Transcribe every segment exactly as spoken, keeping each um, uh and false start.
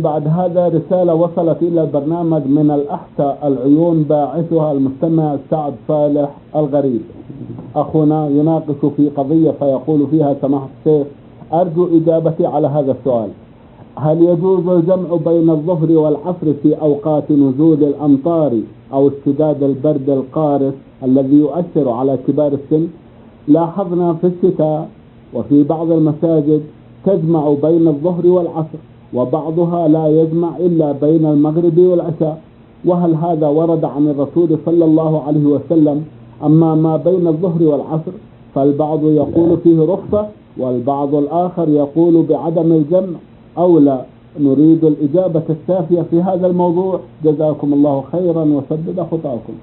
بعد هذا رسالة وصلت إلى البرنامج من الأحساء العيون، باعثها المستمع سعد صالح الغريب. أخونا يناقش في قضية فيقول فيها: سماحة الشيخ، أرجو إجابتي على هذا السؤال: هل يجوز الجمع بين الظهر والعصر في أوقات نزول الأمطار أو اشتداد البرد القارس الذي يؤثر على كبار السن؟ لاحظنا في الشتاء وفي بعض المساجد تجمع بين الظهر والعصر، وبعضها لا يجمع إلا بين المغرب والعشاء، وهل هذا ورد عن الرسول صلى الله عليه وسلم؟ أما ما بين الظهر والعصر فالبعض يقول فيه رخصة والبعض الآخر يقول بعدم الجمع أو لا. نريد الإجابة الشافية في هذا الموضوع، جزاكم الله خيرا وسدد خطاكم.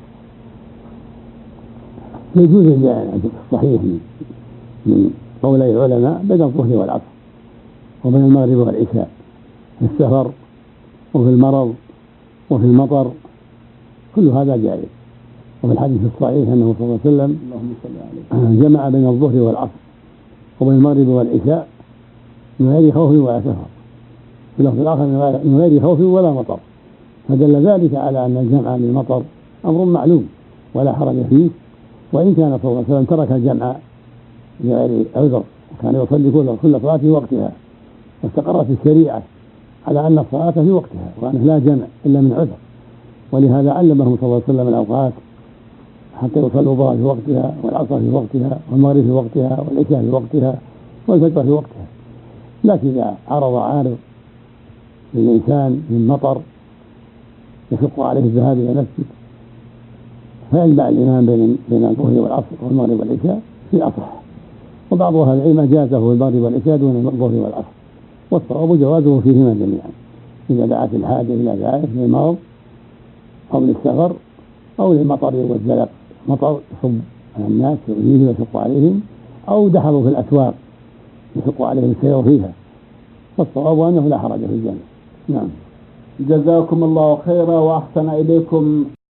يجوز الجمع الصحيح من قولي العلماء بين الظهر والعصر وبين المغرب والعشاء في السفر وفي المرض وفي المطر، كل هذا جائز. وفي الحديث الصحيح أنه صلى الله عليه وسلم جمع بين الظهر والعصر وبين المغرب والعشاء من غير خوف ولا سفر، في اللفظ الآخر من غير خوف ولا مطر، فدل ذلك على أن الجمع للمطر أمر معلوم ولا حرج فيه، وإن كان صلى الله عليه وسلم ترك الجمع لغير عذر وكان يصلي كل صلاة في وقتها، واستقرت الشريعة على أن الصلاة في وقتها وأنه لا جمع إلا من عذر، ولهذا علمهم صلى الله عليه وسلم الأوقات حتى يصلوا الظهر في وقتها والعصر في وقتها والمغرب في وقتها والعشاء في وقتها والفجر في وقتها. لكن إذا عرض عارض للإنسان من مطر يشق عليه الذهاب إلى المسجد فيجمع الإمام بين بين الظهر والعصر والمغرب والعشاء في أصح، وبعض أهل العلم أجازه المغرب والعشاء دون الظهر والعصر، والصواب جوازه فيهما جميعا إذا دعت الحاجة إلى ذلك للمرض أو للسفر أو للمطر والزلق، مطر يصب على الناس يؤذيهم ويشق عليهم، أو دحضوا في الأسواق يشق عليهم السير فيها، والصواب أنه لا حرج في الجمع. نعم. جزاكم الله خيرا وأحسن إليكم.